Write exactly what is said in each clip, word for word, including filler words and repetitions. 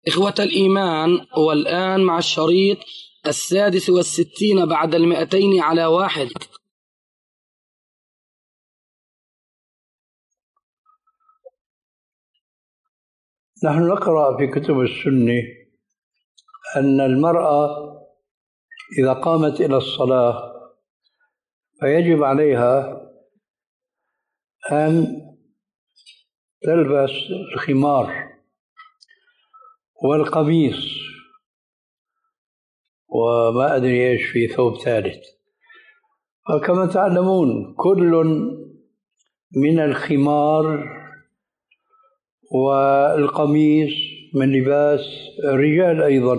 إخوة الإيمان، والآن مع الشريط السادس والستين بعد المئتين على واحد. نحن نقرأ في كتب السنة أن المرأة إذا قامت إلى الصلاة فيجب عليها أن تلبس الخمار والقميص وما أدري إيش في ثوب ثالث. وكما تعلمون كل من الخمار والقميص من لباس الرجال أيضا،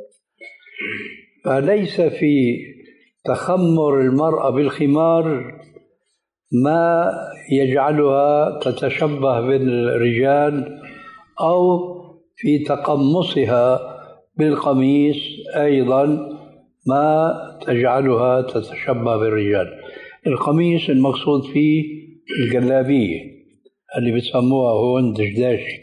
فليس في تخمر المرأة بالخمار ما يجعلها تتشبه بالرجال، أو في تقمصها بالقميص أيضا ما تجعلها تتشبه بالرجال. القميص المقصود فيه الجلابية اللي بيسموها هون دشداشي،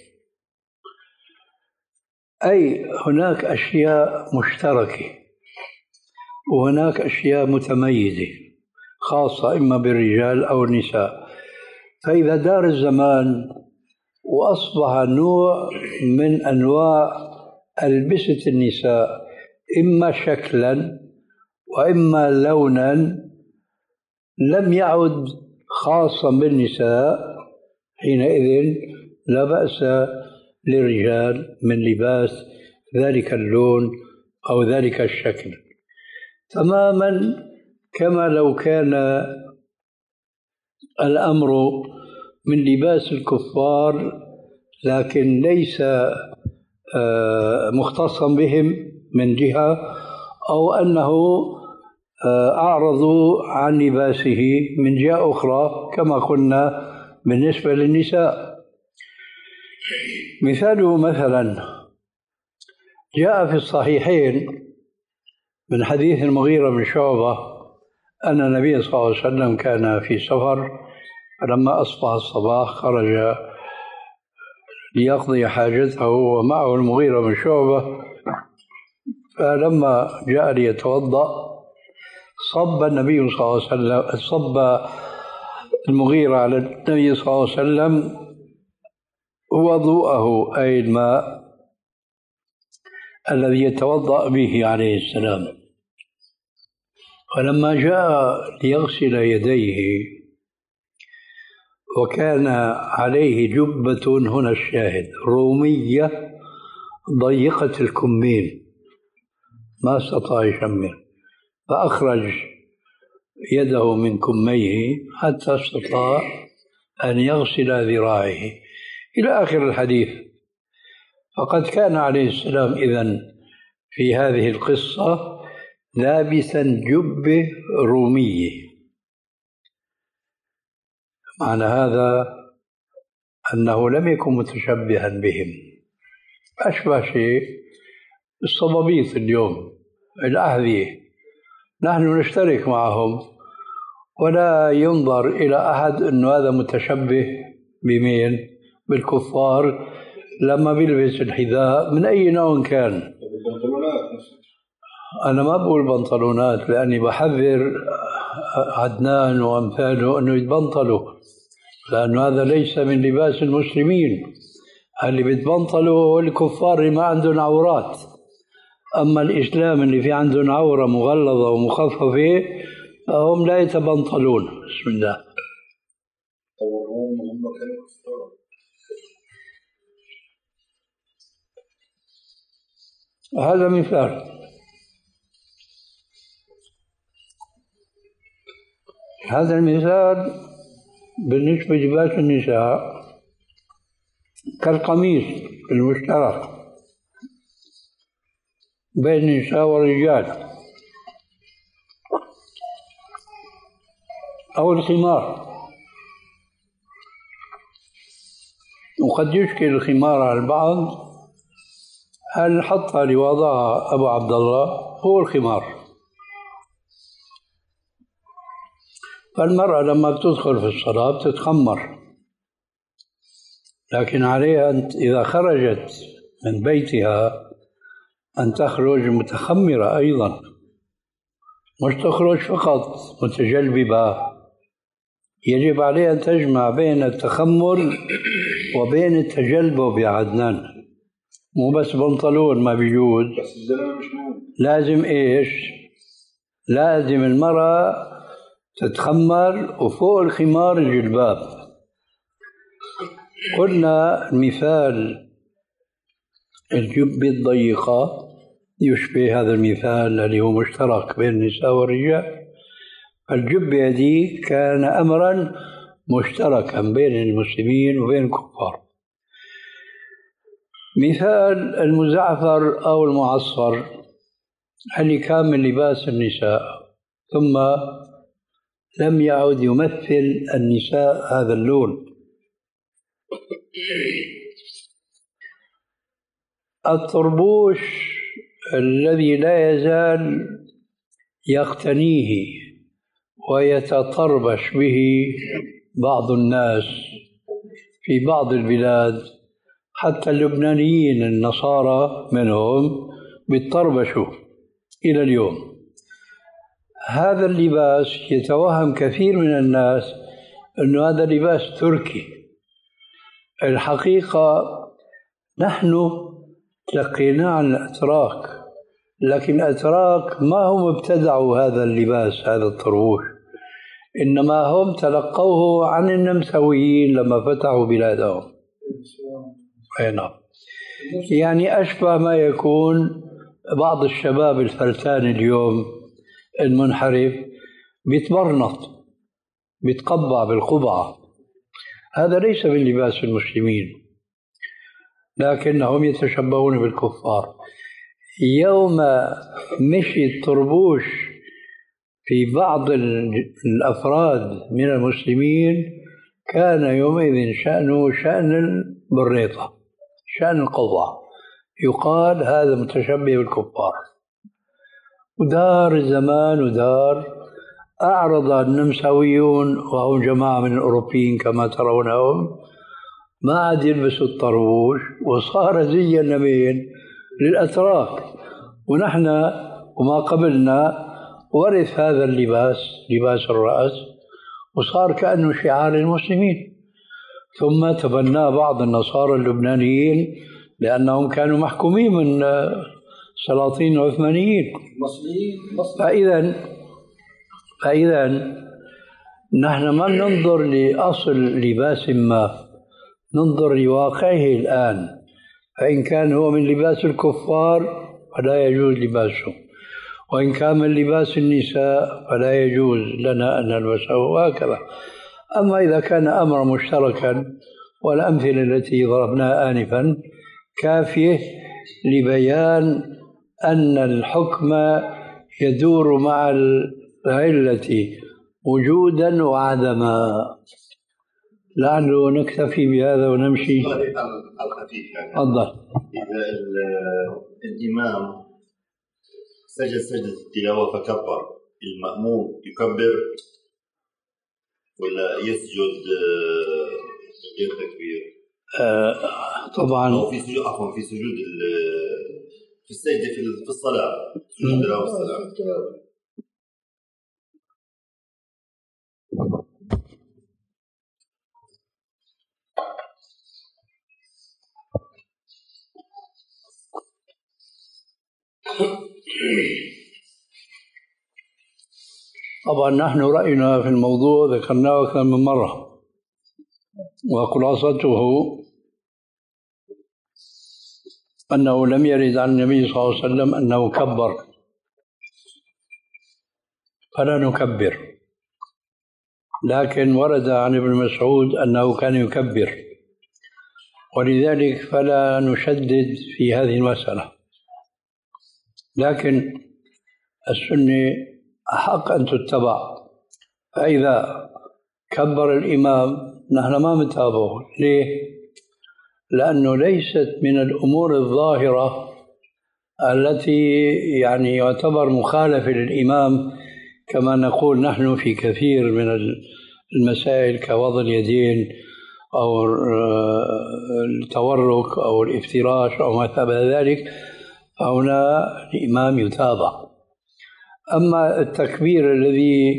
أي هناك أشياء مشتركة وهناك أشياء متميزة خاصة إما بالرجال أو النساء. فإذا دار الزمان وأصبح نوع من أنواع ألبسة النساء إما شكلا وإما لونا لم يعد خاصا بالنساء، حينئذ لا بأس للرجال من لباس ذلك اللون أو ذلك الشكل، تماما كما لو كان الأمر من لباس الكفار لكن ليس مختصا بهم من جهة، أو أنه أعرضوا عن لباسه من جهة أخرى كما قلنا بالنسبة للنساء. مثاله مثلا جاء في الصحيحين من حديث المغيرة بن شعبة أن النبي صلى الله عليه وسلم كان في سفر، فلما أصبح الصباح خرج ليقضي حاجته ومعه المغيرة بن شعبة، فلما جاء ليتوضأ صب النبي صلى الله عليه وسلم صب المغيرة على النبي صلى الله عليه وسلم وضوءه، أي الماء الذي يتوضأ به عليه السلام. فلما جاء ليغسل يديه وكان عليه جبة، هنا الشاهد، رومية ضيقة الكمين ما استطاع يشمر، فأخرج يده من كميه حتى استطاع أن يغسل ذراعه إلى آخر الحديث. فقد كان عليه السلام إذن في هذه القصة لابسا جبة رومية. معنى هذا أنه لم يكن متشبها بهم، أشبه شيء الصبابيط اليوم الأحذية، نحن نشترك معهم ولا ينظر إلى أحد أنه هذا متشبه بمين؟ بالكفار لما بيلبس الحذاء من أي نوع كان. أنا ما بقول بنطلونات لأني بحذر عدنان وأمثاله أنه يتبنطلوا، لأن هذا ليس من لباس المسلمين. اللي بيتبنطلوا هو الكفار اللي ما عندهم عورات، أما الإسلام اللي في عندهم عورة مغلظة ومخففة هم لا يتبنطلون. بسم الله. هذا مثال. هذا المثال بالنسبة للباس النساء كالقميص المشترك بين النساء والرجال، أو الخمار. وقد يشكل الخمار على البعض هل حط لوضعها أبو عبد الله هو الخمار. فالمرأة لما بتدخل في الصلاة بتتخمر، لكن عليها أنت إذا خرجت من بيتها أن تخرج متخمرة أيضا، مش تخرج فقط متجلببة، يجب عليها أن تجمع بين التخمر وبين التجلبب يا عدنان، مو بس بنطلون ما بيجوز، لازم إيش؟ لازم المرأة تتخمر وفوق الخمار الجلباب. قلنا مثال الجبة الضيقة يشبه هذا المثال الذي هو مشترك بين النساء والرجال. الجبة هذه كان أمرا مشتركا بين المسلمين وبين الكفار. مثال المزعفر أو المعصفر اللي كان من لباس النساء، ثم لم يعد يمثل النساء هذا اللون. الطربوش الذي لا يزال يقتنيه ويتطربش به بعض الناس في بعض البلاد، حتى اللبنانيين النصارى منهم بيتطربشوا إلى اليوم. هذا اللباس يتوهم كثير من الناس أنه هذا لباس تركي. الحقيقة نحن تلقيناه عن الأتراك، لكن الأتراك ما هم ابتدعوا هذا اللباس هذا الطربوش، إنما هم تلقوه عن النمساويين لما فتحوا بلادهم. نعم، يعني أشبه ما يكون بعض الشباب الفلتان اليوم المنحرف بيتبرنط بيتقبع بالقبعة، هذا ليس من لباس المسلمين، لكنهم يتشبهون بالكفار. يوم مشي الطربوش في بعض الأفراد من المسلمين كان يومئذ شأنه شأن البريطة، شأن القبعة، يقال هذا متشبه بالكفار. ودار الزمان ودار أعرض النمساويون وهم جماعة من الأوروبيين كما ترونهم، ما عاد يلبسوا الطربوش وصار زي النبيين للأتراك، ونحن وما قبلنا ورث هذا اللباس لباس الرأس وصار كأنه شعار المسلمين. ثم تبناه بعض النصارى اللبنانيين لأنهم كانوا محكومين من سلاطين عثمانيين. فإذا فإذا نحن ما ننظر لأصل لباس ما، ننظر لواقعه الآن. فإن كان هو من لباس الكفار فلا يجوز لباسه، وإن كان من لباس النساء فلا يجوز لنا أن نلبسه، وهكذا. أما إذا كان أمر مشتركا، والأمثلة التي ضربناها آنفا كافية لبيان أن الحكم يدور مع العلة وجودا وعدما. لعله نكتفي بهذا ونمشي. الخفيف يعني. تفضل. إذا الإمام سجد سجدة التلاوة فكبر، المأموم يكبر ولا يسجد غير تكبير؟ آه طبعا. أو في سجود، عفوا في سجود في السجدة في الصلاة، سجود التلاوة والسلام. طبعا نحن رأينا في الموضوع ذكرناه أكثر من مرة، وخلاصته أنه لم يرد عن النبي صلى الله عليه وسلم أنه كبر، فلا نكبر. لكن ورد عن ابن مسعود أنه كان يكبر، ولذلك فلا نشدد في هذه المسألة. لكن السنة أحق أن تتبع، فإذا كبر الإمام نحن ما نتابعه. ليه؟ لأنه ليست من الأمور الظاهرة التي يعني يعتبر مخالفة للإمام، كما نقول نحن في كثير من المسائل كوضع اليدين أو التورك أو الافتراش أو ما شابه ذلك، فهنا الإمام يتابع. أما التكبير الذي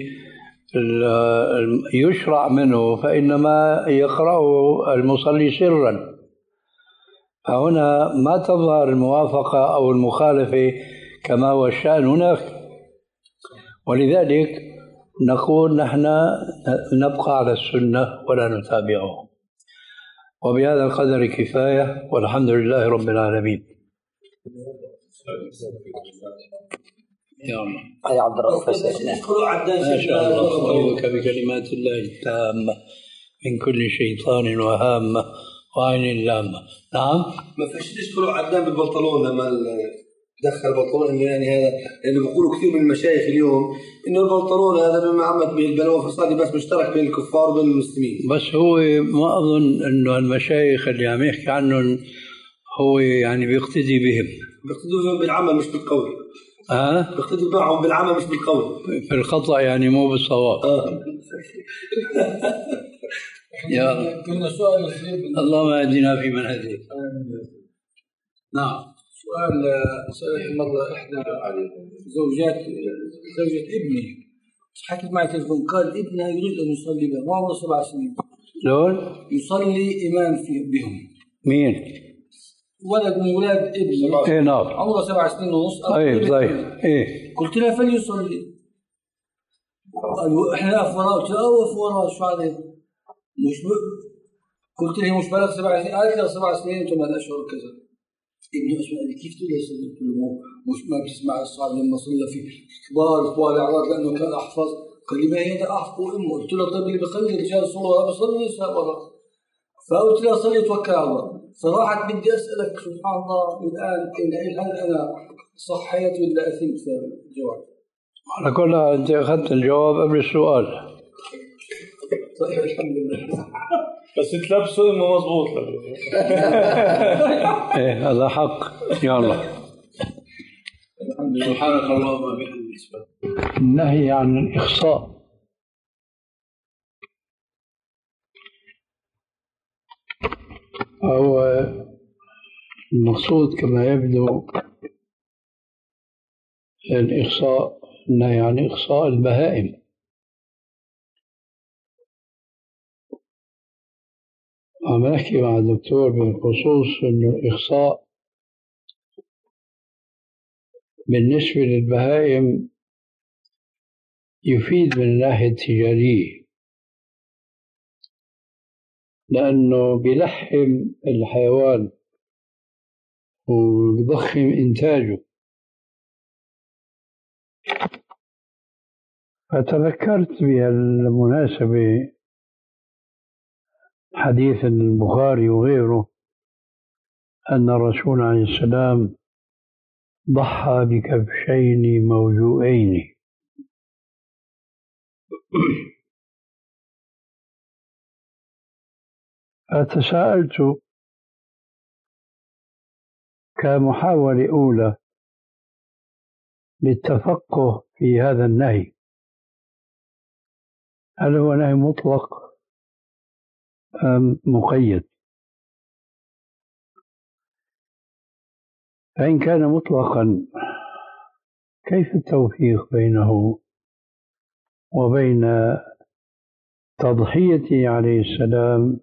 يشرع منه فإنما يقرأه المصلي سرا، فهنا ما تظهر الموافقة أو المخالفة كما هو الشأن هناك. ولذلك نقول نحن نبقى على السنة ولا نتابعه. وبهذا القدر كفاية، والحمد لله رب العالمين. يا الله أي عبد الرؤوف ما شاء الله. أعوذك بكلمات الله التامة من كل شيطان وهامة وعين لامة. نعم. ما فيش تشكروا عدنان بالبنطلون لما دخل البنطلون، انه يعني هذا اللي بيقولوا كثير من المشايخ اليوم انه البنطلون هذا بما عمت به البلوى فصادي بس مشترك بين الكفار وبين المسلمين. بس هو ما اظن انه المشايخ اللي عم يحكي عنهم هو يعني بيقتدي بهم. بيقتدوا بهم بالعمل مش بالقول. ها؟ بيقتدوا معهم بالعمل مش بالقول. في الخطأ يعني مو بالصواب. اه يا كنا سؤال اللهم اهدنا فيمن هديت. نعم. سؤال سألت مرة إحدى زوجات زوجة ابني، حكت معي تلفون، قال ابنها يريد أن يصلي بهم، عمره سبع سنين. شلون؟ يصلي إمام في بهم. مين؟ ولد من ولاد ابني. ايه نعم. عمره سبع سنين ونص. طيب طيب ايه. قلت لها فليصلي. قالوا احنا نقف وراه، قلت لها اوقف وراه شو عليه؟ مش ب... قلت لها مش بلغ سبع سنين، قالت لها سبع سنين وثمان اشهر كذا. ابني اسمع لي كيف تقول يصلي؟ قلت له مش ما بتسمع الصعب لما صلى في كبار طوال الاعراض لانه كان احفظ. قال لي ما هي ده احفظ امه. قلت له طيب اللي بخلي الرجال يصلوا وراه بصلي النساء وراه. فقلت لها صلي توكل على الله. صراحه بدي اسالك سبحان الله الان هل انا صحيت ولا اثمت في الجواب؟ على كل حال انت اخذت الجواب قبل السؤال. طيب الحمد لله. بس تلبسوا انه مضبوط. ايه هذا حق. يا الله. سبحانك اللهم وبحمدك. النهي عن الإخصاء هو المقصود كما يبدو الإخصاء، النهي عن إخصاء البهائم. عم أحكي مع الدكتور بالخصوص إنه الإخصاء بالنسبة للبهائم يفيد من الناحية التجارية، لأنه بيلحم الحيوان وبيضخم إنتاجه. فتذكرت بهالمناسبة حديث البخاري وغيره أن الرسول عليه السلام ضحى بكبشين موجوعين. فتساءلت كمحاولة أولى للتفقه في هذا النهي، هل هو نهي مطلق أم مقيد؟ فإن كان مطلقا كيف التوفيق بينه وبين تضحيته عليه السلام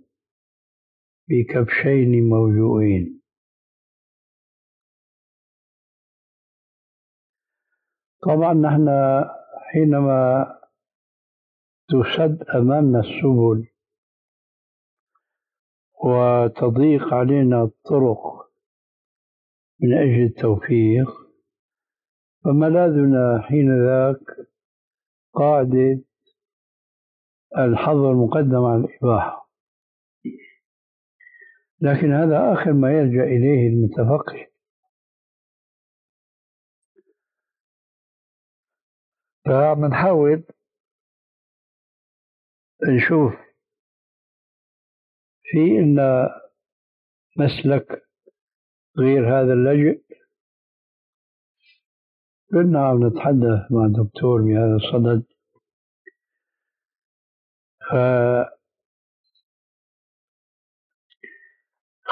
بكبشين موجوعين؟ طبعا نحن حينما تسد أمامنا السبل وتضيق علينا الطرق من أجل التوفيق، فملاذنا حين ذاك قاعدة الحظر مقدم على الإباحة. لكن هذا آخر ما يلجأ إليه المتفقه. فعم نحاول نشوف في إن مسلك غير هذا اللجأ. كنا عم نتحدث مع الدكتور بهذا الصدد،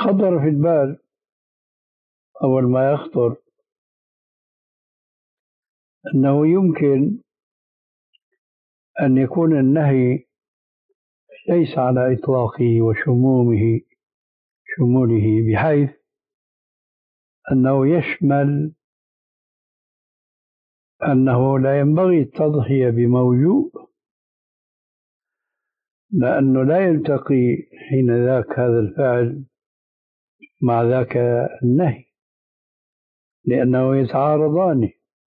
خطر في البال أول ما يخطر أنه يمكن أن يكون النهي ليس على إطلاقه وشمومه شموله، بحيث أنه يشمل أنه لا ينبغي التضحية بموجوء، لأنه لا يلتقي حين ذاك هذا الفعل مع ذاك النهي، لأنه يتعارضان.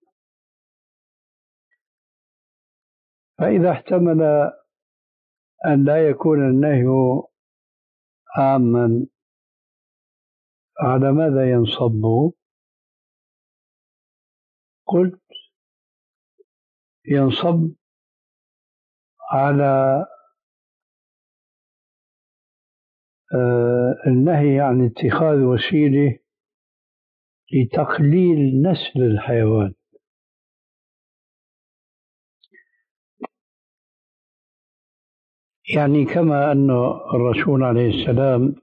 فإذا احتمل أن لا يكون النهي عاما، على ماذا ينصب؟ قلت ينصب على النهي عن اتخاذ وسيلة لتقليل نسل الحيوان. يعني كما أن الرسول عليه السلام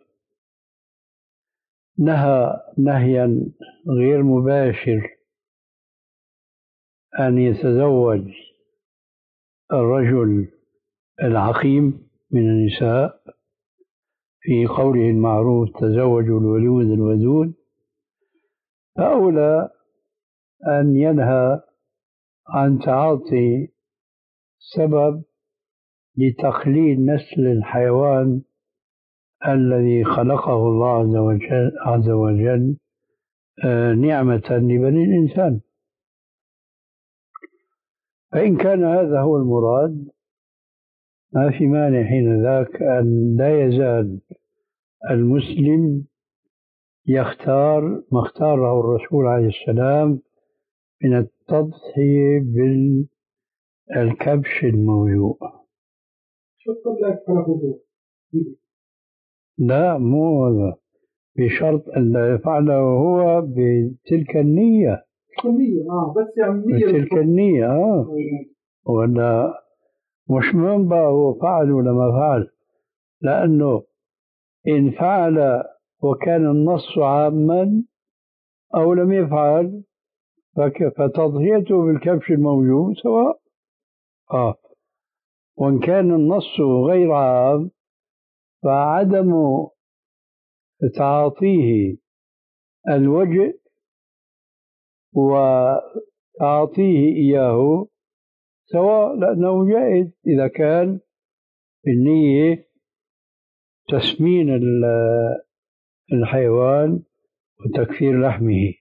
نهى نهيا غير مباشر أن يتزوج الرجل العقيم من النساء في قوله المعروف تزوجوا الولود الودود، فأولى أن ينهى عن تعاطي سبب لتقليل نسل الحيوان الذي خلقه الله عز وجل, عز وجل نعمة لبني الإنسان. فإن كان هذا هو المراد ما في مانع حين ذاك أن لا يزال المسلم يختار ما اختاره الرسول عليه السلام من التضحية بالكبش الموجوء. لا، مو هذا، بشرط أن لا يفعله هو بتلك النية. النية اه بس يعني النية بتلك النية اه ولا مش من بقى هو فعل ولا ما فعل، لأنه إن فعل وكان النص عاما أو لم يفعل فتضحيته بالكبش الموجود سواء. آه وإن كان النص غير عام فعدم تعاطيه الوجه وتعاطيه إياه سواء، لأنه جائز إذا كان بالنية تسمين الحيوان وتكفير لحمه.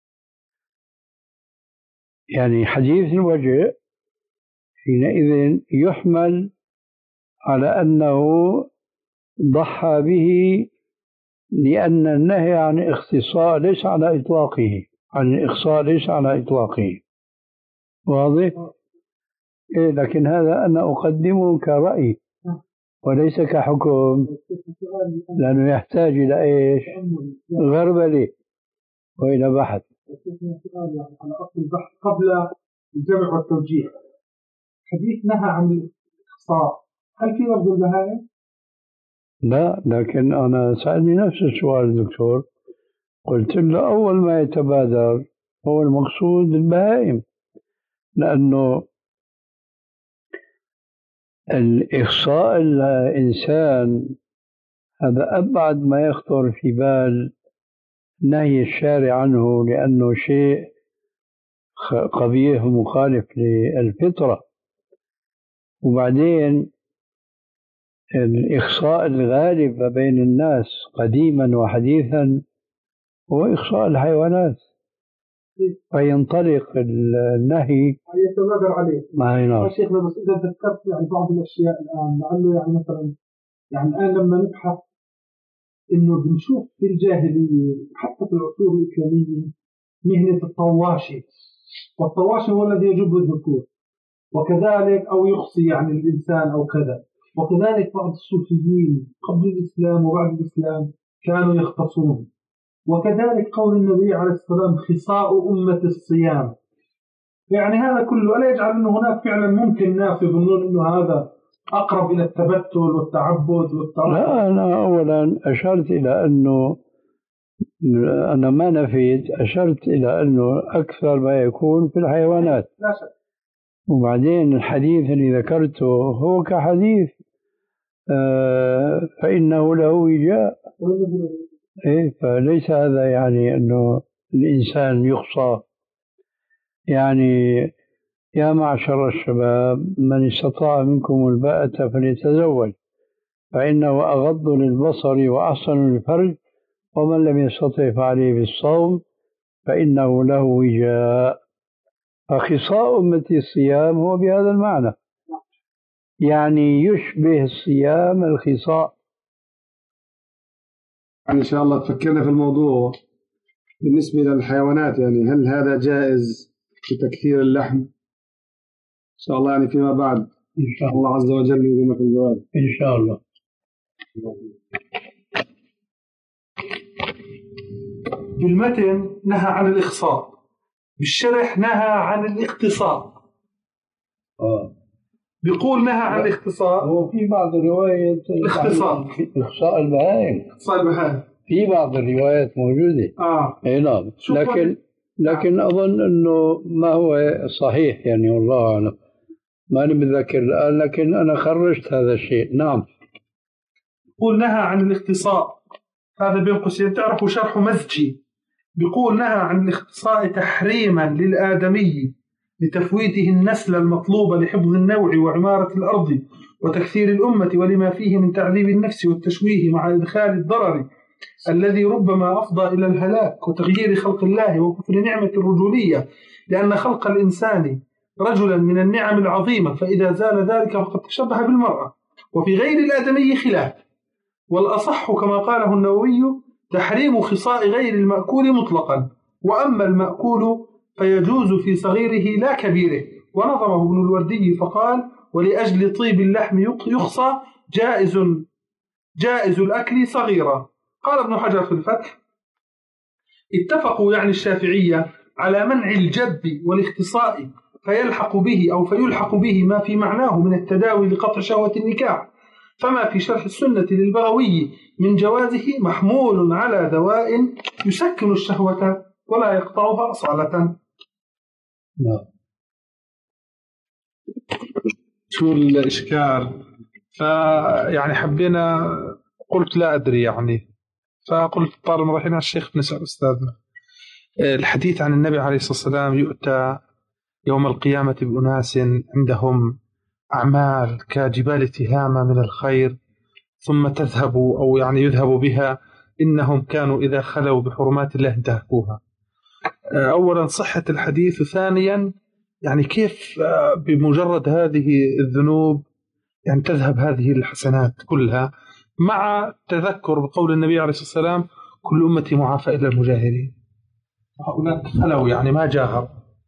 يعني حديث الوجه حينئذ يحمل على أنه ضحى به لأن النهي عن اختصاء ليس على إطلاقه، عن الإخصاء ليس على إطلاقه. واضح؟ إيه، لكن هذا أنا أقدمه كرأي وليس كحكم، لأنه يحتاج إلى إيش؟ غربلة وإلى بحث. على أصل البحث قبل الجمع والتوجيه، حديث نهى عن الإخصاء، هل في لفظ البهائم؟ لا، لكن أنا سألني نفس السؤال الدكتور، قلت له أول ما يتبادر هو المقصود البهائم، لأنه الإخصاء الإنسان هذا أبعد ما يخطر في بال نهي الشارع عنه، لأنه شيء قبيح ومخالف للفطرة. وبعدين الإخصاء الغالب بين الناس قديما وحديثا هو إخصاء الحيوانات، فينطلق النهي يتبادر عليه. ما ينام. شيخنا بس إذا ذكرت يعني بعض الأشياء الآن، لعله يعني مثلا يعني الآن لما نبحث إنه بنشوف في الجاهلية حتى في العصور الإسلامية مهنة الطواشي، والطواشي هو الذي يجب الذكور، وكذلك أو يخصي يعني الإنسان أو كذا، وكذلك بعض الصوفيين قبل الإسلام وبعد الإسلام كانوا يختصون، وكذلك قول النبي عليه السلام خصاء أمة الصيام. يعني هذا كله ألا يجعل أنه هناك فعلا ممكن ناس يظنون أنه هذا أقرب إلى التبتل والتعبد والتعبد. لا، أنا أولا أشرت إلى أنه أنا ما نفيت، أشرت إلى أنه أكثر ما يكون في الحيوانات. لا شك. وبعدين الحديث اللي ذكرته هو كحديث آه فإنه له وجاء. إيه، فليس هذا يعني أنه الإنسان يخصى. يعني يا معشر الشباب من استطاع منكم الباءة فليتزوج فإنه أغض للبصر وأحسن للفرج ومن لم يستطع فعليه بالصوم فإنه له وجاء. فخصاء أمتي الصيام هو بهذا المعنى، يعني يشبه الصيام الخصاء. يعني إن شاء الله تفكرنا في الموضوع بالنسبة للحيوانات، يعني هل هذا جائز في تكثير اللحم إن شاء الله يعني فيما بعد إن شاء الله الله عز وجل يديمك الجواب إن شاء الله. بالمتن نهى عن الإخصاء، بالشرح نهى عن الاختصاء. آه. بيقول نهى عن الاختصاء. هو في بعض الروايات الاختصاء، إخصاء البهائم، اختصاء البهائم في بعض الروايات موجودة. آه. أي نعم، لكن لكن أظن أنه ما هو صحيح يعني، والله أعلم، ما أنا متذكر الآن، لكن أنا خرجت هذا الشيء. نعم. بيقول نهى عن الاختصاء، هذا بين قوسين تعرفوا شرح مزجي. بيقول نهى عن الاختصاء تحريما للآدمي لتفويته النسل المطلوب لحفظ النوع وعمارة الأرض وتكثير الأمة، ولما فيه من تعذيب النفس والتشويه مع إدخال الضرر الذي ربما أفضى إلى الهلاك وتغيير خلق الله وكفر نعمة الرجولية، لأن خلق الإنسان رجلا من النعم العظيمة، فإذا زال ذلك فقد تشبه بالمرأة، وفي غير الآدمي خلاف. والأصح كما قاله النووي تحريم خصاء غير المأكول مطلقا، وأما المأكول فيجوز في صغيره لا كبيره. ونظمه ابن الوردي فقال ولأجل طيب اللحم يخصى جائز جائز الأكل صغيرا. قال ابن حجر في الفتح اتفقوا يعني الشافعية على منع الجب والاختصاء فيلحق به أو فيلحق به ما في معناه من التداوي لقطع شهوة النكاح، فما في شرح السنة للبغوي من جوازه محمول على دواء يسكن الشهوة ولا يقطعها أصالة. نعم. شو الإشكال؟ فيعني حبينا، قلت لا أدري يعني، فقلت طالما رحنا الشيخ نسأل أستاذنا. الحديث عن النبي عليه الصلاة والسلام يؤتى يوم القيامة بأناس عندهم أعمال كجبال تهامة من الخير ثم تذهب أو يعني يذهب بها، إنهم كانوا إذا خلوا بحرمات الله انتهكوها. أولا صحة الحديث، وثانيا يعني كيف بمجرد هذه الذنوب يعني تذهب هذه الحسنات كلها، مع تذكر بقول النبي عليه الصلاة والسلام كل أمتي معافى إلا المجاهرين. هؤلاء خلوا يعني ما جاهر.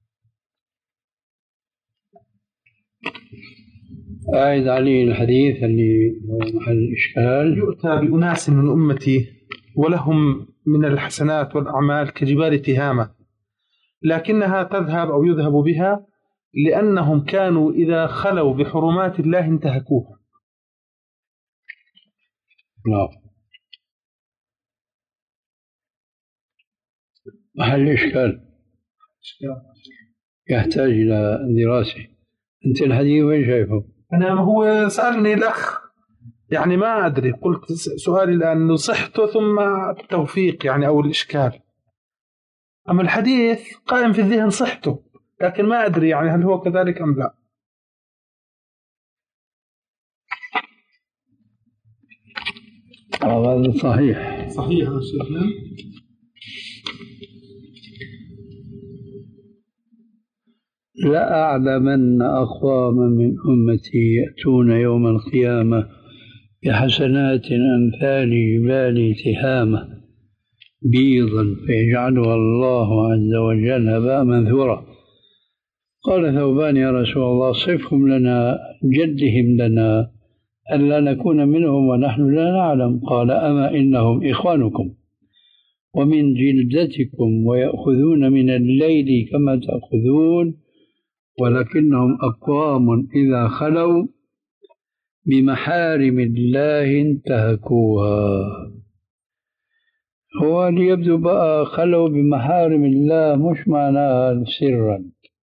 أعيد عليه الحديث اللي هو محل الإشكال. يؤتى بأناس من أمتي ولهم من الحسنات والأعمال كجبال تهامة، لكنها تذهب أو يذهب بها لأنهم كانوا إذا خلوا بحرمات الله انتهكوها. نعم. محل إشكال يحتاج إلى دراسة. أنت الحديث وين شايفه؟ أنا هو سألني الأخ يعني ما أدري، قلت سؤالي الآن صحته ثم التوفيق يعني أو الإشكال. أما الحديث قائم في الذهن صحته، لكن ما أدري يعني هل هو كذلك أم لا. هذا صحيح صحيح يا شيخنا. لا أعلمن أقواما من أمتي يأتون يوم القيامة بحسنات أمثال جبال تهامة بيضا فيجعلها الله عز وجل هباء منثورا. قال ثوبان يا رسول الله صفهم لنا جدهم لنا ألا نكون منهم ونحن لا نعلم. قال أما إنهم إخوانكم ومن جلدتكم ويأخذون من الليل كما تأخذون، ولكنهم أقوام إذا خلوا بمحارم الله انتهكوها. هو اللي يبدو بقى خلوا بمحارم الله مش معناها سرا،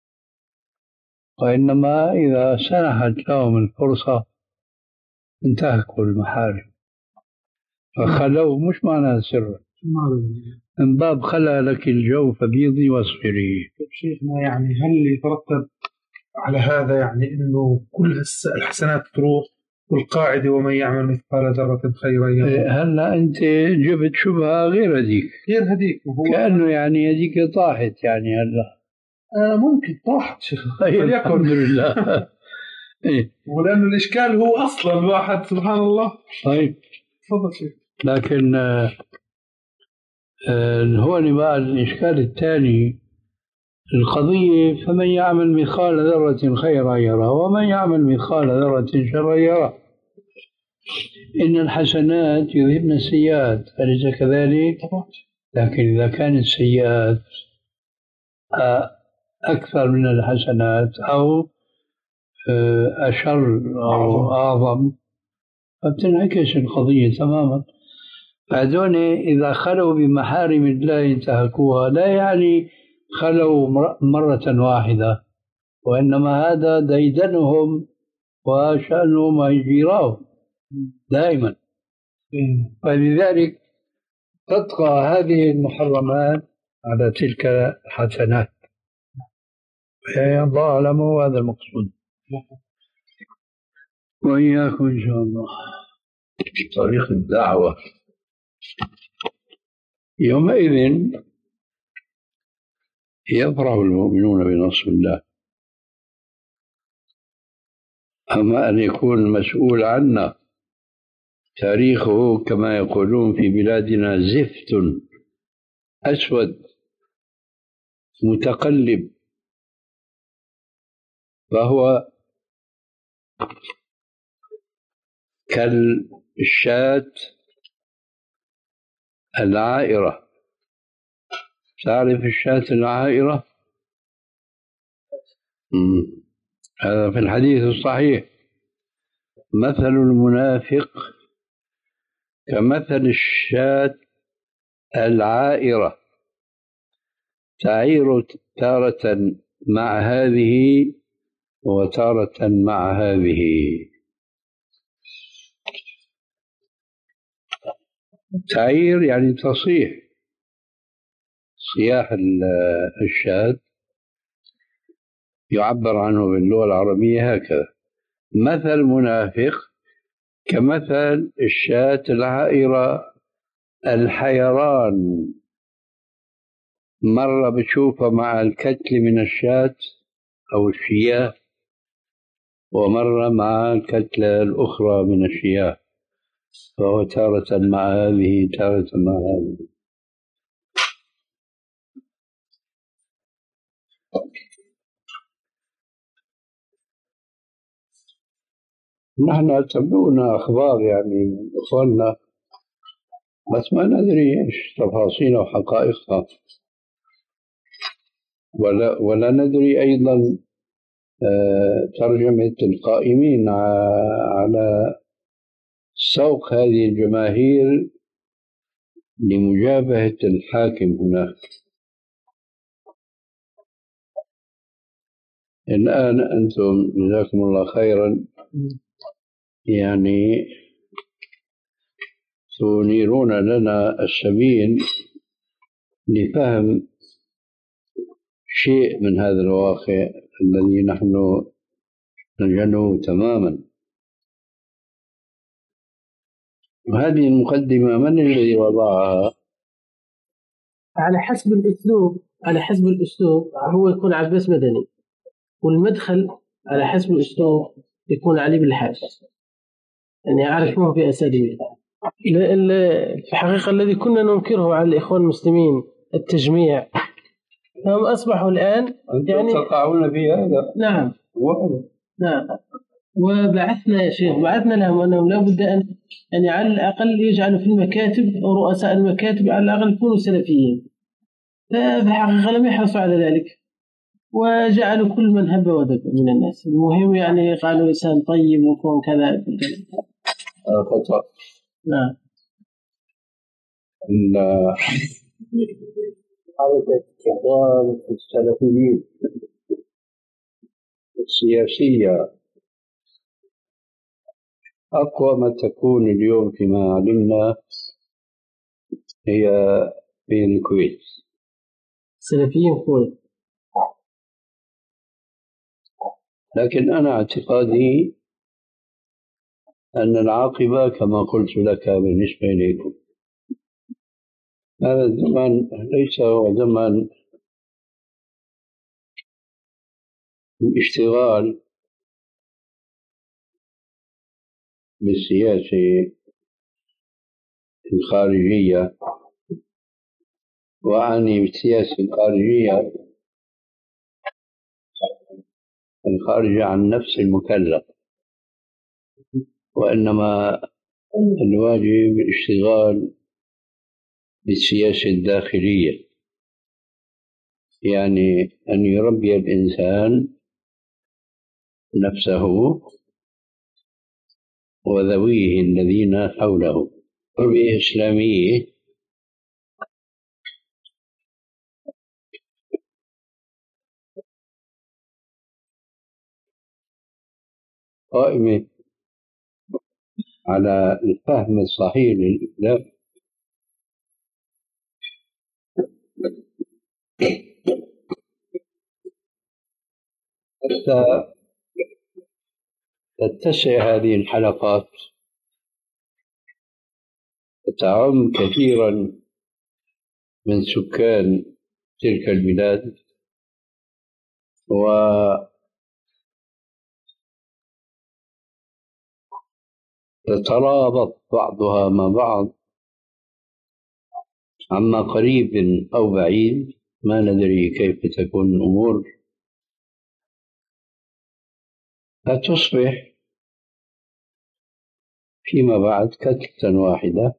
وإنما إذا سنحت لهم الفرصة انتهكوا المحارم، فخلوا مش معناها سرا، من باب خلى لك الجو فبيضي واصفري. شيخنا يعني هل يترتب على هذا يعني إنه كل الحسنات تروح، والقاعدة ومن يعمل مثقال ذرة خيرا يره؟ هلا أنت جبت شبهة غير هذيك، غير هذيك، كأنه يعني هذيك طاحت يعني هلا. آه ممكن طاحت شيخ، طيب الحمد لله. إيه. ولأنه الإشكال هو أصلا الواحد سبحان الله. طيب تفضل شيخ. لكن آه آه هون بقى الإشكال الثاني القضية، فمن يعمل مثقال ذرة خيرا يرى ومن يعمل مثقال ذرة شرا يرى. إن الحسنات يذهبن السيئات، أليس كذلك؟ لكن إذا كانت السيئات أكثر من الحسنات أو أشر أو أعظم فبتنعكس القضية تماما. فهذول إذا خلوا بمحارم الله انتهكوها لا يعني خلوا مرة واحدة، وإنما هذا ديدنهم وشأنهم هيجيراهم دائما. فلذلك تبقى هذه المحرمات على تلك الحسنات. الله أعلم، وهذا المقصود. وإياكم إن شاء الله. طريق الدعوة يومئذ يفرح المؤمنون بنصر الله، أما أن يكون المسؤول عنا تاريخه كما يقولون في بلادنا زفت أسود متقلب، فهو كالشاة العائرة. تعرف الشاة العائرة؟ هذا في الحديث الصحيح: مثل المنافق كمثل الشاة العائرة تعير تارة مع هذه وتارة مع هذه. تعير يعني تصيح، صياح الشاة يعبر عنه باللغة العربية هكذا: مثل منافق كمثل الشاة العائرة الحيران، مرة بتشوفها مع الكتل من الشاة أو الشياه، ومرة مع الكتلة الأخرى من الشياه، فهو تارة مع هذه تارة مع هذه. نحن تبعونا أخبار يعني من إخواننا، بس ما ندري إيش تفاصيلها وحقائقها، ولا ولا ندري أيضا ترجمة القائمين على سوق هذه الجماهير لمجابهة الحاكم هناك. الآن أنتم جزاكم الله خيرا يعني تنيرون لنا السبيل لفهم شيء من هذا الواقع الذي نحن نجهله تماما. وهذه المقدمة من الذي وضعها؟ على حسب الأسلوب، على حسب الأسلوب هو يكون عباس مدني، والمدخل على حسب الأسلوب يكون علي بالحاج، يعني أعرفهم في أساليب. في الحقيقة الذي كنا ننكره على الإخوان المسلمين التجميع، هم أصبحوا الآن يعني تقعون في هذا. نعم نعم. وبعثنا يا شيخ، بعثنا لهم أنهم لا بد أن يعني على الأقل يجعلوا في المكاتب أو رؤساء المكاتب على الأقل يكونوا سلفيين، ففي الحقيقة لم يحرصوا على ذلك، وجعلوا كل من هب ودب من الناس. المهم يعني قالوا إنسان طيب وكون كذا. خطأ. نعم. حركة إخوان السلفيين السياسية أقوى ما تكون اليوم فيما علمنا هي في الكويت. سلفيين الكويت. لكن أنا اعتقادي أن العاقبة كما قلت لك بالنسبة إليكم، هذا الزمان ليس هو زمان الاشتغال بالسياسة الخارجية، وأعني بالسياسة الخارجية الخارجة عن نفس المكلف، وإنما الواجب الاشتغال بالسياسة الداخلية، يعني أن يربي الإنسان نفسه وذويه الذين حوله تربية إسلامية قائمة على الفهم الصحيح للإسلام. حتى تتسع هذه الحلقات وتعم كثيرا من سكان تلك البلاد، وتترابط بعضها مع بعض عما قريب أو بعيد، ما ندري كيف تكون الأمور، فتصبح فيما بعد كتلة واحدة،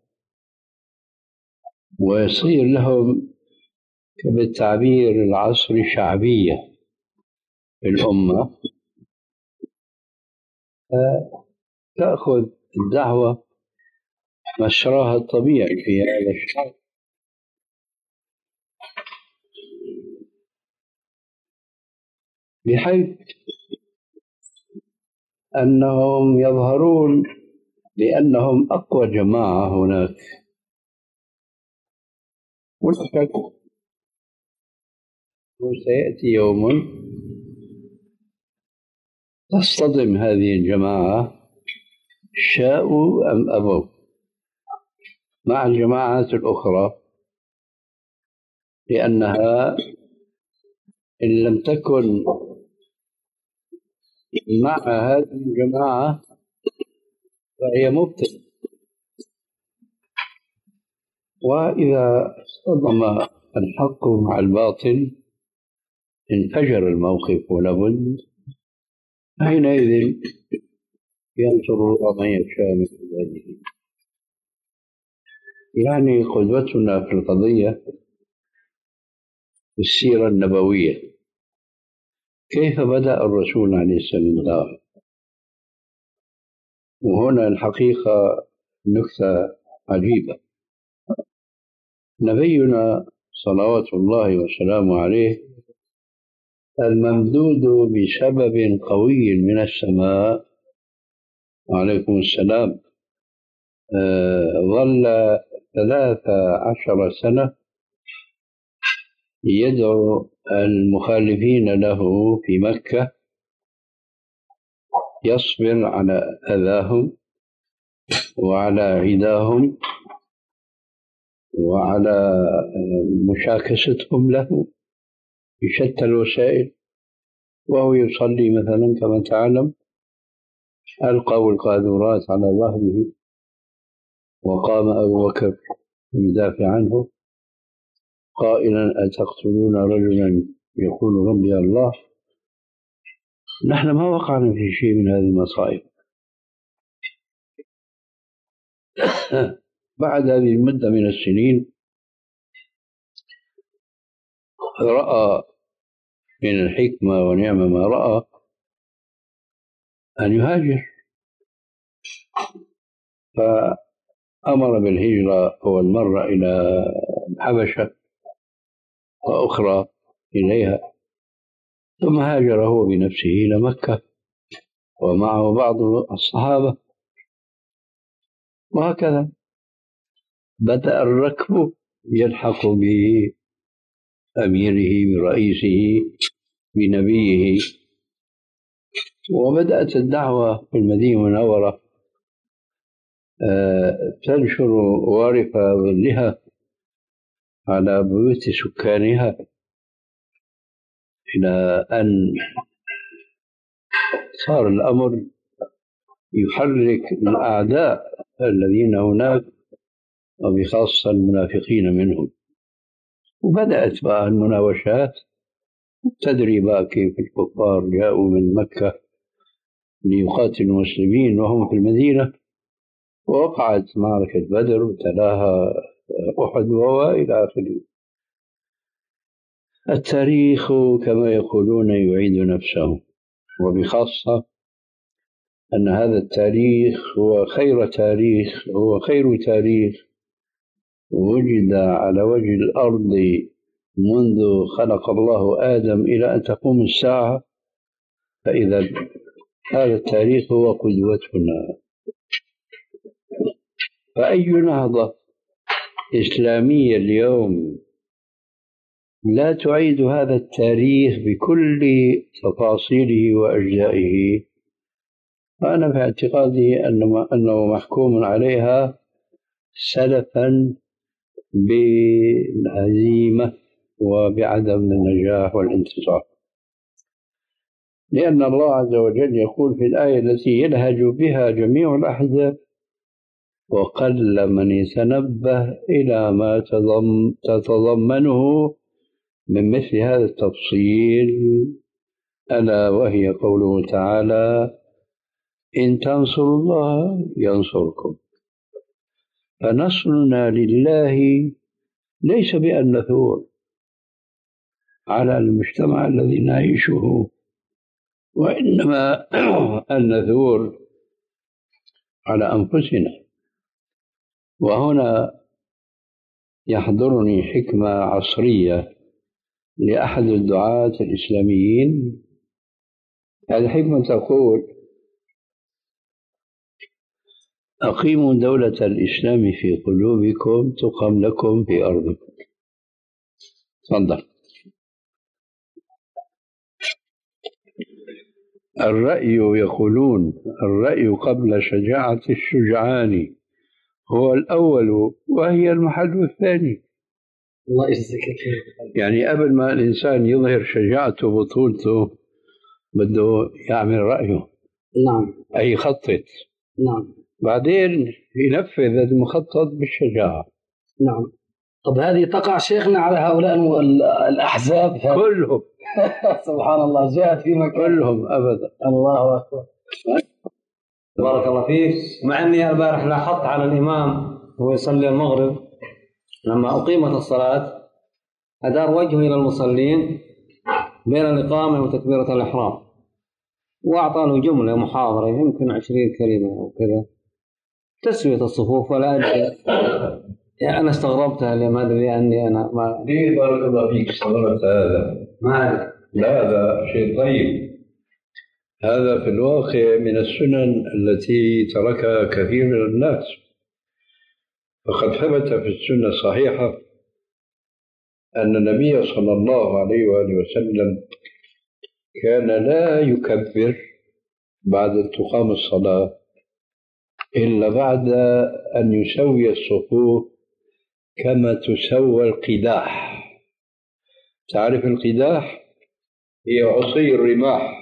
ويصير لهم بالتعبير العصري شعبية في الأمة، تأخذ الدعوة مشراها الطبيعي في هذا الشعب. بحيث أنهم يظهرون بأنهم أقوى جماعة هناك، وشك وسيأتي يوم تصطدم هذه الجماعة شاءوا أم أبوا مع الجماعات الأخرى، لأنها إن لم تكن مع هذه الجماعة فهي مبتدئة، وإذا اصطدم الحق مع الباطل انفجر الموقف، ولابد حينئذ ينصر الله من يشاء من عباده. يعني قدوتنا في القضية السيرة النبوية، كيف بدأ الرسول عليه السلام. وهنا الحقيقة نكتة عجيبة، نبينا صلوات الله وسلامه عليه الممدود بسبب قوي من السماء وعليكم السلام، آه ظل ثلاثة عشر سنة يدعو المخالفين له في مكة، يصبر على أذاهم وعلى عداهم وعلى مشاكستهم له بشتى الوسائل، وهو يصلي مثلا كما تعلم ألقوا القاذورات على ظهره، وقام أبو بكر يدافع عنه قائلا أتقتلون رجلا يقول ربي الله. نحن ما وقعنا في شيء من هذه المصائب. بعد هذه المدة من السنين رأى من الحكمة ونعم ما رأى أن يهاجر، فأمر بالهجرة أول مرة إلى الحبشة وأخرى إليها، ثم هاجر هو بنفسه إلى مكة ومعه بعض الصحابة، وهكذا بدأ الركب يلحق بأميره برئيسه بنبيه، وبدأت الدعوة في المدينة المنورة تنشر وارف ظلها على بيوت سكانها، إلى أن صار الأمر يحرك الأعداء الذين هناك وبخاصة المنافقين منهم. وبدأت بقى المناوشات، تدري بقى كيف الكفار جاءوا من مكة ليقاتلوا المسلمين وهم في المدينة، ووقعت معركة بدر وتلاها أحد وإلى آخره. التاريخ كما يقولون يعيد نفسه، وبخاصة أن هذا التاريخ هو خير تاريخ هو خير تاريخ وجد على وجه الأرض منذ خلق الله آدم إلى أن تقوم الساعة، فإذا هذا التاريخ هو قدوتنا. فأي نهضة إسلامية اليوم لا تعيد هذا التاريخ بكل تفاصيله وأجزائه، فأنا في اعتقادي أنه محكوم عليها سلفا بالهزيمة وبعدم النجاح والانتصار، لأن الله عز وجل يقول في الآية التي يلهج بها جميع الأحزاب: وقل من يتنبه إلى ما تتضمنه من مثل هذا التفصيل، ألا وهي قوله تعالى: إن تنصروا الله ينصركم. فنصرنا لله ليس بأن نثور على المجتمع الذي نعيشه، وإنما أن نثور على أنفسنا. وهنا يحضرني حكمة عصرية لأحد الدعاة الإسلاميين. هذه الحكمة تقول: أقيموا دولة الإسلام في قلوبكم تقم لكم في أرضكم. تفضل. الرأي يقولون الرأي قبل شجاعة الشجعان هو الأول وهي المحل الثاني. الله يجزيك خير. يعني قبل ما الإنسان يظهر شجاعته وبطولته بده يعمل رأيه. نعم. أي يخطط. نعم. بعدين ينفذ المخطط بالشجاعة. نعم. طب هذه تقع شيخنا على هؤلاء الأحزاب كلهم. سبحان الله، جاءت في مكان كلهم أبدا. الله أكبر. بارك الله فيك. مع أني البارح لاحظت على الإمام وهو يصلي المغرب لما أقيمت الصلاة أدار وجهه إلى المصلين بين الإقامة وتكبيرة الإحرام، وأعطى له جملة محاضرة يمكن عشرين كلمة أو كذا تسوية الصفوف. ولا أدري يعني أنا استغربتها لما أدري لأني أنا ما ليه. بارك الله فيك استغربت هذا؟ ما أعرف. لا، هذا شيء طيب. هذا في الواقع من السنن التي تركها كثير من الناس، فقد ثبت في السنة الصحيحة أن النبي صلى الله عليه وآله وسلم كان لا يكبر بعد تقام الصلاة إلا بعد أن يسوي الصفوف كما تسوى القداح. تعرف القداح؟ هي عصي الرماح.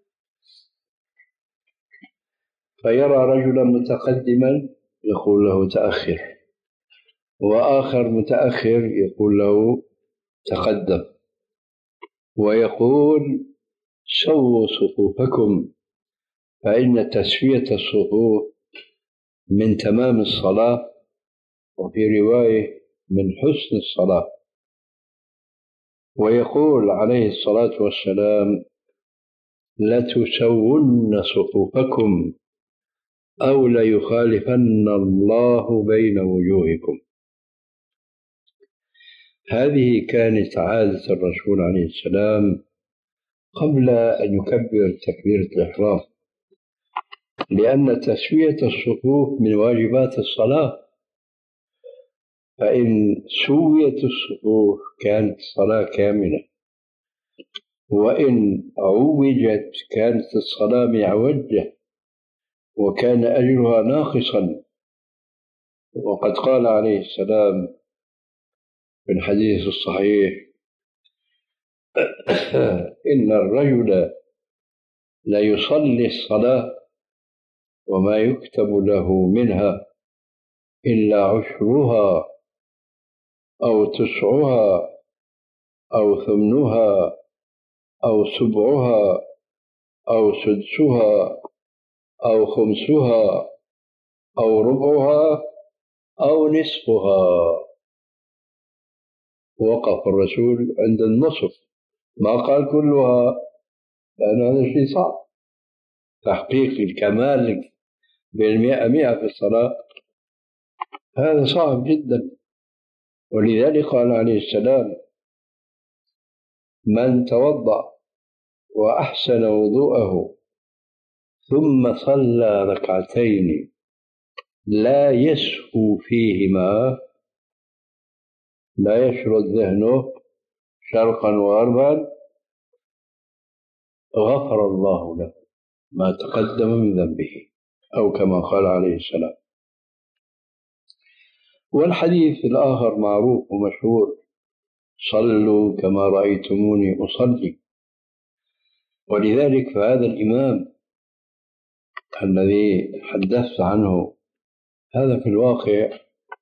فيرى رجلا متقدما يقول له تأخر، وآخر متأخر يقول له تقدم، ويقول سووا صفوفكم فإن تسوية الصفوف من تمام الصلاة، وفي رواية من حسن الصلاة. ويقول عليه الصلاة والسلام: لتسون صفوفكم أو ليخالفن الله بين وجوهكم. هذه كانت عادة الرسول عليه السلام قبل أن يكبر تكبيرة الإحرام، لأن تسوية الصفوف من واجبات الصلاة، فإن سويت الصفوف كانت الصلاة كاملة، وإن عوجت كانت الصلاة معوجة وكان أجرها ناقصا. وقد قال عليه السلام في الحديث الصحيح: إن الرجل لا يصلي الصلاة وما يكتب له منها إلا عشرها أو تسعها أو ثمنها أو سبعها أو سدسها أو خمسها أو ربعها أو نصفها. وقف الرسول عند النصف، ما قال كلها، لأن هذا شيء صعب، تحقيق الكمال بالمئة مئة في الصلاة هذا صعب جدا. ولذلك قال عليه السلام: من توضأ وأحسن وضوءه ثم صلى ركعتين لا يسهو فيهما، لا يشرد ذهنه شرقا وغربا، غفر الله له ما تقدم من ذنبه، أو كما قال عليه السلام. والحديث الآخر معروف ومشهور: صلوا كما رأيتموني أصلي. ولذلك فهذا الإمام الذي حدثت عنه هذا في الواقع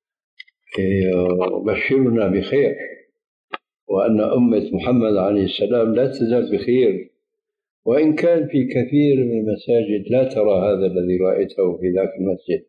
يبشرنا بخير، وأن أمة محمد عليه السلام لا تزال بخير، وإن كان في كثير من المساجد لا ترى هذا الذي رأيته في ذاك المسجد.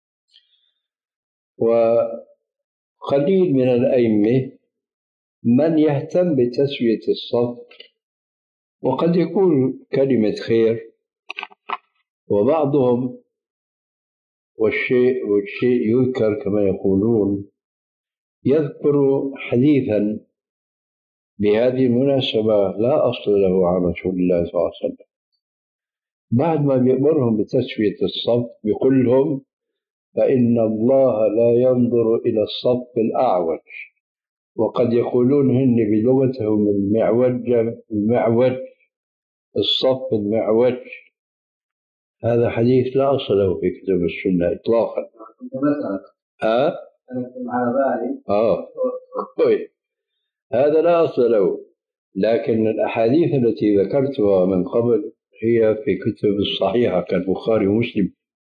وقليل من الأئمة من يهتم بتسوية الصف، وقد يكون كلمة خير، وبعضهم والشيء والشيء يذكر كما يقولون يذكر حديثا بهذه المناسبة لا أصل له عن رسول الله صلى الله عليه وسلم، بعد ما بيأمرهم بتسوية الصف بيقول لهم: فإن الله لا ينظر إلى الصف الأعوج. وقد يقولون هن بلغتهم المعوج المعوج الصف المعوج. هذا حديث لا أصل له في كتب السنة إطلاقا. ها؟ على بالي. آه. طيب. هذا لا أصل له، لكن الأحاديث التي ذكرتها من قبل هي في كتب الصحيحة كالبخاري ومسلم.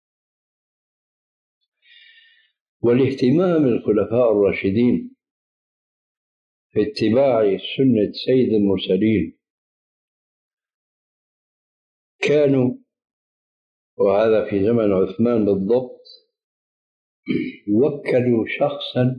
والاهتمام الخلفاء الراشدين في اتباع سنة سيد المرسلين كانوا، وهذا في زمن عثمان بالضبط، وكلوا شخصا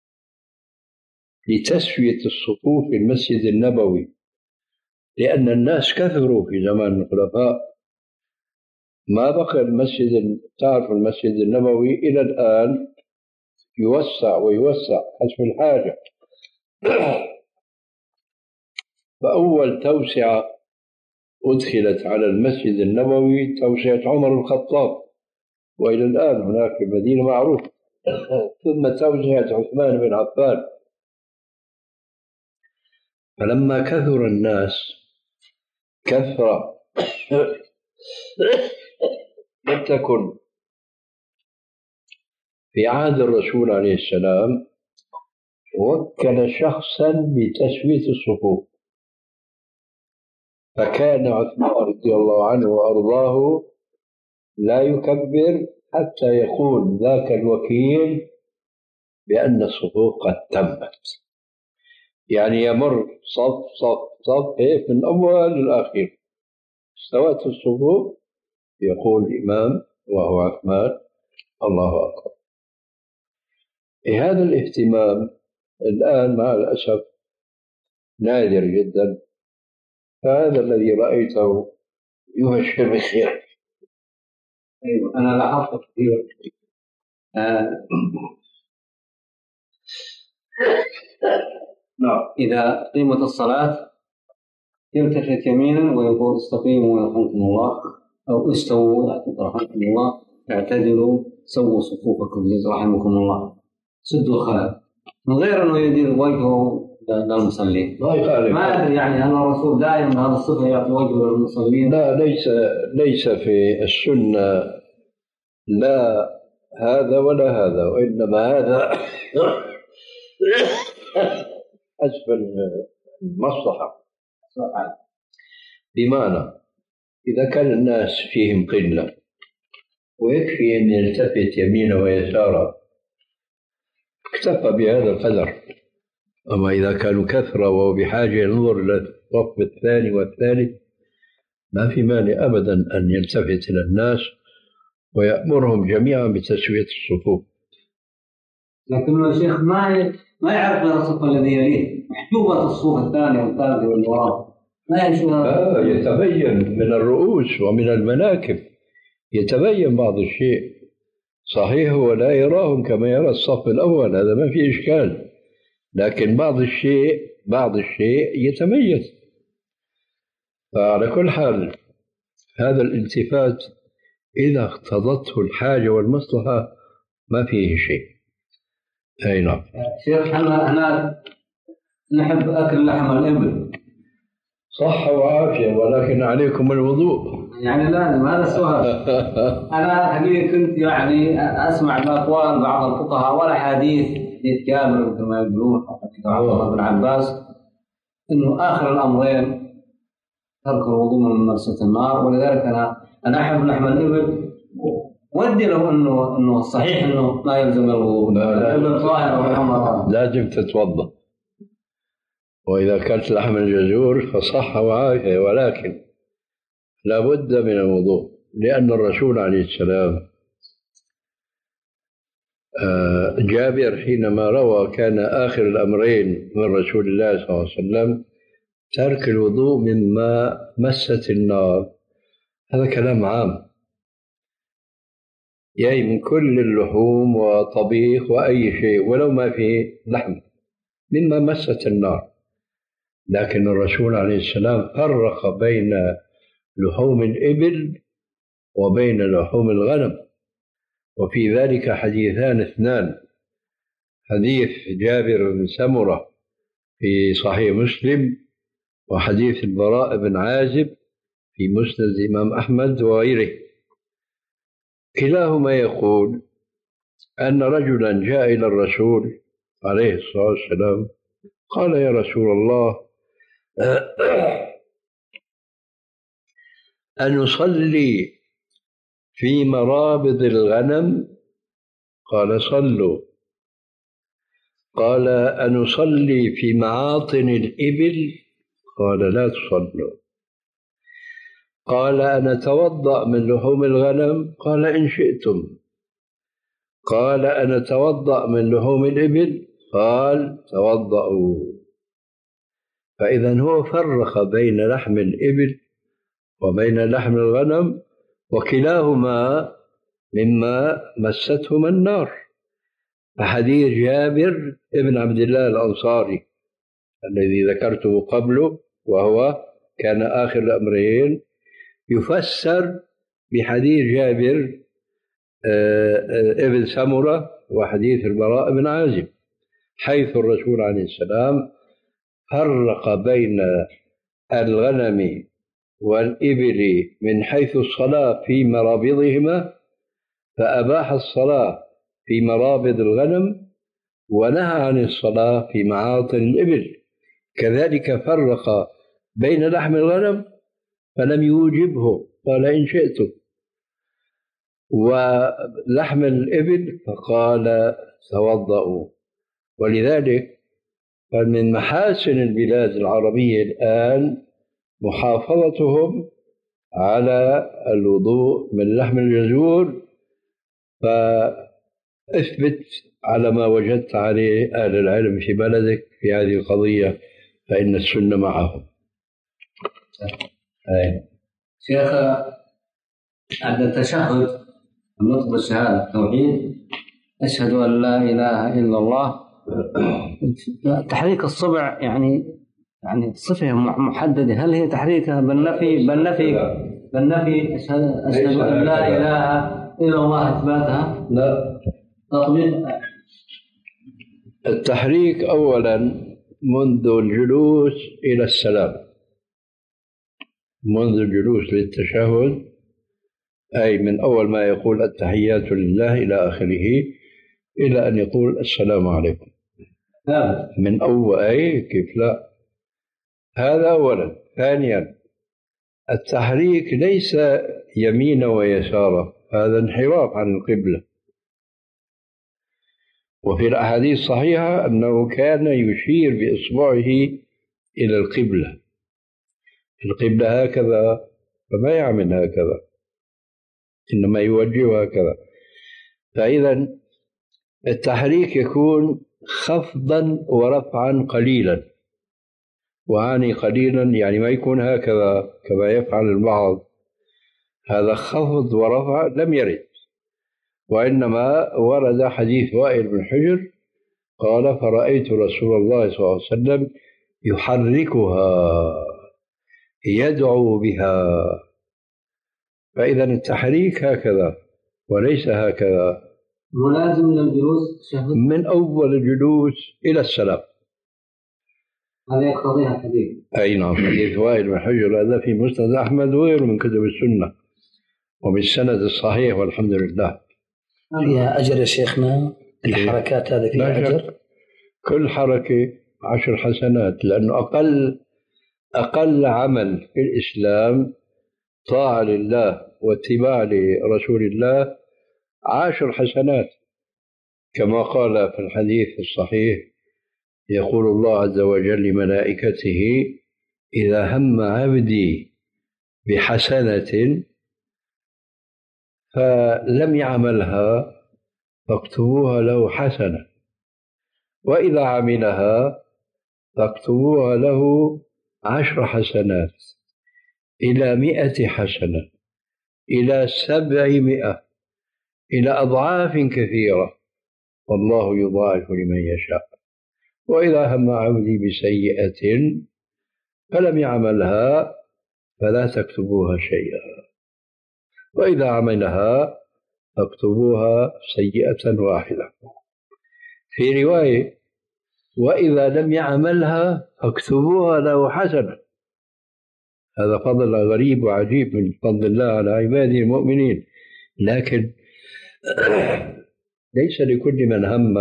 لتسوية الصفوف في المسجد النبوي، لأن الناس كثروا في زمان الخلفاء، ما بقى المسجد، تعرف المسجد النبوي إلى الآن يوسع ويوسع حسب الحاجة. فأول توسعة أدخلت على المسجد النبوي توسعة عمر الخطاب، وإلى الآن هناك في المدينة معروف. ثم توسعة عثمان بن عفان. فلما كثر الناس كثرة لم تكن في عهد الرسول عليه السلام وكل شخصا بتسوية الصفوف، فكان عثمان رضي الله عنه وأرضاه لا يكبر حتى يقول ذاك الوكيل بأن الصفوف قد تمت، يعني يمر صف صف صف هيك من أول للآخر استوت الصفوف، يقول الإمام وهو عثمان: الله أكبر. هذا الاهتمام الآن مع الأسف نادر جدا، فهذا الذي رأيته يبشر بخير. أيوة أنا لاحظت كثير آه نعم إذا قيمت الصلاة يلتفت يمينا ويقول استقيموا يرحمكم الله، أو استووا يرحمكم الله، اعتدلوا سووا صفوفكم رحمكم الله، سدوا الخلل، من غير أنه يدير وجهه للمصلين. ما أدري يعني هل الرسول دائما هذا الصفة يعطي وجهه للمصلين؟ لا، ليس ليس في السنة لا هذا ولا هذا، وإنما هذا أسفل المصلحة. بمعنى إذا كان الناس فيهم قلة ويكفي أن يلتفت يمينا ويسارا اكتفى بهذا القدر، أما إذا كانوا كثرة وهو بحاجة ينظر إلى الصف الثاني والثالث ما في مانع أبدا أن يلتفت إلى الناس ويأمرهم جميعا بتسوية الصفوف. لكن الشيخ ما ما يعرف غير الصف الذي يليه، محجوبة الصفوف الثانية والثالثة واللي وراه ما يشوفها. آه يتبين من الرؤوس ومن المناكب، يتبين بعض الشيء. صحيح هو لا يراهم كما يرى الصف الأول، هذا ما في إشكال، لكن بعض الشيء بعض الشيء يتميز. فعلى كل حال هذا الالتفات إذا اقتضته الحاجة والمصلحة ما فيه شيء. أي نعم. شيخ احنا هنا نحب أكل لحم الإبل. صحة وعافية، ولكن عليكم الوضوء. يعني لازم، هذا السؤال. أنا حقيقة كنت يعني أسمع بأقوال بعض الفقهاء ولا حديث حديث كامل مثل ما يقولون حديث عبد الله بن عباس إنه آخر الأمرين ترك الوضوء من ممارسة النار، ولذلك أنا أنا أحب لحم الإبل. ودي لو إنه إنه صحيح إنه لا يلزم الوضوء، الإبل طاهر وحمر لازم تتوضأ، وإذا كانت لحم الجزور فصحة وعافية، ولكن لا بد من الوضوء، لأن الرسول عليه السلام جابر حينما روى كان آخر الأمرين من رسول الله صلى الله عليه وسلم ترك الوضوء مما مست النار. هذا كلام عام، يعني من كل اللحوم وطبيخ وأي شيء ولو ما فيه لحم مما مست النار. لكن الرسول عليه السلام فرق بين لحوم الإبل وبين لحوم الغنم، وفي ذلك حديثان اثنان: حديث جابر بن سمرة في صحيح مسلم، وحديث البراء بن عازب في مسند الإمام أحمد وغيره. كلاهما يقول أن رجلا جاء إلى الرسول عليه الصلاة والسلام قال: يا رسول الله، أن نصلي في مرابض الغنم؟ قال: صلوا. قال: أن نصلي في معاطن الإبل؟ قال: لا تصلوا. قال: أن نتوضأ من لحوم الغنم؟ قال: إن شئتم. قال: أن نتوضأ من لحوم الإبل؟ قال: توضأوا. فإذا هو فرق بين لحم الإبل وبين لحم الغنم، وكلاهما مما مستهما النار. فحديث جابر ابن عبد الله الأنصاري الذي ذكرته قبله وهو كان آخر الأمرين يفسر بحديث جابر ابن سمرة وحديث البراء بن عازب، حيث الرسول عليه السلام فرق بين الغنم والإبل من حيث الصلاة في مرابضهما، فأباح الصلاة في مرابض الغنم ونهى عن الصلاة في معاطن الإبل. كذلك فرق بين لحم الغنم فلم يوجبه، قال: إن شئتم، ولحم الإبل فقال: توضأوا. ولذلك فمن محاسن البلاد العربية الآن محافظتهم على الوضوء من لحم الجزور، فاثبت على ما وجدت عليه أهل العلم في بلدك في هذه القضية، فإن السنة معه. أي. شيخ، عند التشهد النطق بالشهادة التوحيد أشهد أن لا إله إلا الله، تحريك الصبع يعني يعني صفة محددة، هل هي تحريكها بالنفي بالنفي بالنفي أشهد أشهد أن لا إله إلا الله إثباتها؟ لا، تطبيق التحريك أولا منذ الجلوس إلى السلام، منذ الجلوس للتشهد، أي من أول ما يقول التحيات لله إلى آخره إلى أن يقول السلام عليكم. لا. من أول، أي كيف لا، هذا أولا. ثانيا التحريك ليس يمين ويسار، هذا انحراف عن القبلة. وفي الأحاديث الصحيحة أنه كان يشير بإصبعه إلى القبلة، القبلة هكذا، فما يعمل هكذا، إنما يوجه هكذا. فإذا التحريك يكون خفضا ورفعا قليلا، وعني قليلا يعني ما يكون هكذا كما يفعل البعض، هذا خفض ورفع لم يرد، وإنما ورد حديث وائل بن حجر قال فرأيت رسول الله صلى الله عليه وسلم يحركها يدعو بها. فإذا التحريك هكذا وليس هكذا، ملازم للجلوس من أول الجلوس إلى السلام. هذا يقتضيها الحديث. أي نعم، حديث وائل بن حجر هذا في مسند أحمد وغيره من كتب السنة وبالسند الصحيح والحمد لله. فيها أجر يا شيخنا الحركات هذه فيها أجر؟ كل حركة عشر حسنات، لأنه أقل أقل عمل في الإسلام طاعة لله واتباع لرسول الله عشر حسنات، كما قال في الحديث الصحيح يقول الله عز وجل لملائكته إذا هم عبدي بحسنة فلم يعملها فاكتبوها له حسنة، وإذا عملها فاكتبوها له عشر حسنات إلى مئة حسنة إلى سبعمائة إلى أضعاف كثيرة، والله يضاعف لمن يشاء. وإذا هم عبدي بسيئة فلم يعملها فلا تكتبوها شيئا، وإذا عملها فاكتبوها سيئة واحدة. في رواية وإذا لم يعملها فاكتبوها له حسنة. هذا فضل غريب وعجيب من فضل الله على عباده المؤمنين، لكن ليس لكل من هم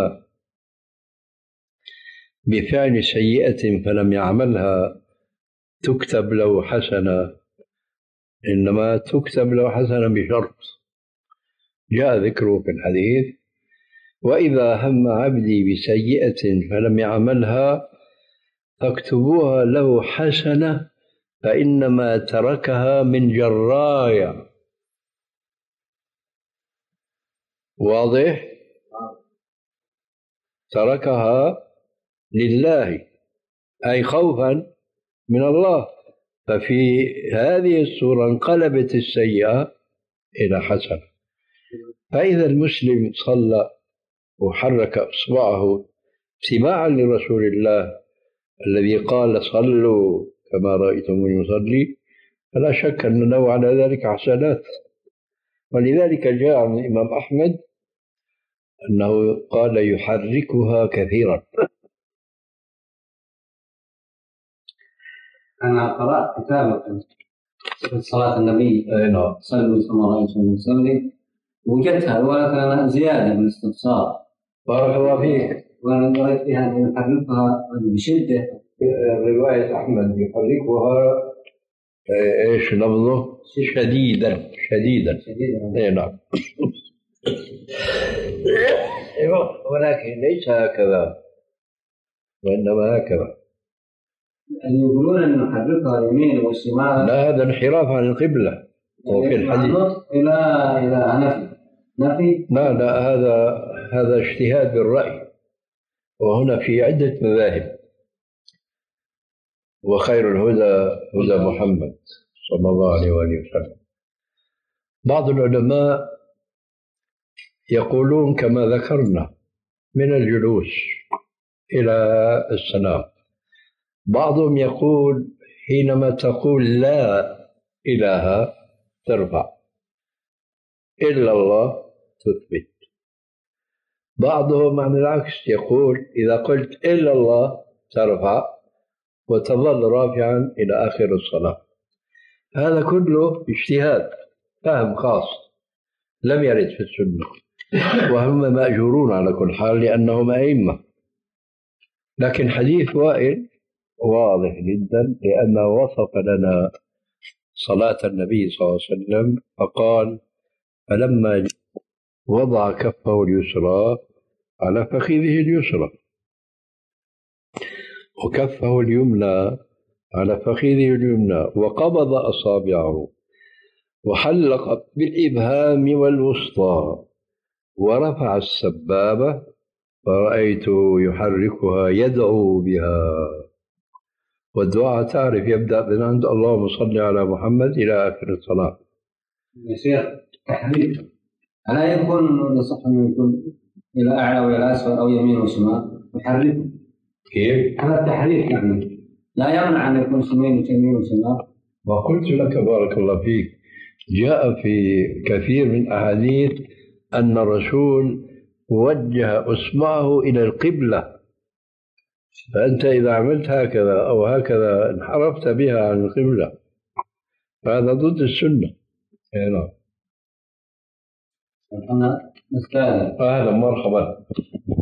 بفعل سيئة فلم يعملها تكتب له حسنة، إنما تكتب له حسنة بشرط جاء ذكره في الحديث وإذا هم عبدي بسيئة فلم يعملها فاكتبوها له حسنة فإنما تركها من جرايا. واضح؟ تركها لله أي خوفا من الله، ففي هذه الصورة انقلبت السيئة إلى حسنة. فإذا المسلم صلى وحرك إصبعه اتباعا لرسول الله الذي قال صلوا كما رأيتموني يصلي، فلا شك أن له على ذلك حسنات. ولذلك جاء عن الإمام أحمد أنه قال يحركها كثيرا. أنا قرأت كتابك في صلاة النبي صلى الله عليه وسلم وجدتها، ولكن أنا زيادة من الاستفسار. بارك الله فيك. وأنا قرأت فيها أن يحركها بشدة. رواية أحمد يحركها إيش لفظه؟ شديدا شديدا شديدا. نعم. ولكن ليس هكذا وإنما هكذا. اللي يقولون أن نحركها اليمين والشمال لا، هذا انحراف عن القبلة. وفي الحديث إلى إلى نفي نفي لا لا هذا هذا اجتهاد بالرأي، وهنا في عدة مذاهب. وخير الهدى هدى محمد صلى الله عليه وآله وسلم. بعض العلماء يقولون كما ذكرنا من الجلوس إلى السلام. بعضهم يقول حينما تقول لا إله ترفع، إلا الله تثبت. بعضهم عن العكس يقول إذا قلت إلا الله ترفع وتظل رافعا إلى آخر الصلاة. هذا كله اجتهاد فهم خاص لم يرد في السنة، وهم مأجورون على كل حال لأنهم أئمة. لكن حديث وائل واضح جدا لأنه وصف لنا صلاة النبي صلى الله عليه وسلم فقال فلما وضع كفه اليسرى على فخذه اليسرى وكفه اليمنى على فخذه اليمنى وقبض أصابعه وحلق بالإبهام والوسطى ورفع السبابة فرأيته يحركها يدعو بها. والدعاء تعرف يبدأ من عند اللهم صل على محمد إلى آخر الصلاة. يا شيخ تحريف ألا يكون يصح أن يكون إلى أعلى وإلى أسفل أو يمين وشمال يحرف؟ كيف؟ هذا التحريف يعني لا يمنع أن يكون يمين يمين وشمال. وقلت لك بارك الله فيك جاء في كثير من أحاديث أن الرسول وجه أصبعه إلى القبلة، فأنت إذا عملت هكذا أو هكذا انحرفت بها عن القبلة، فهذا ضد السنة. نعم. أنا نستاهل. أهلا مرحبا.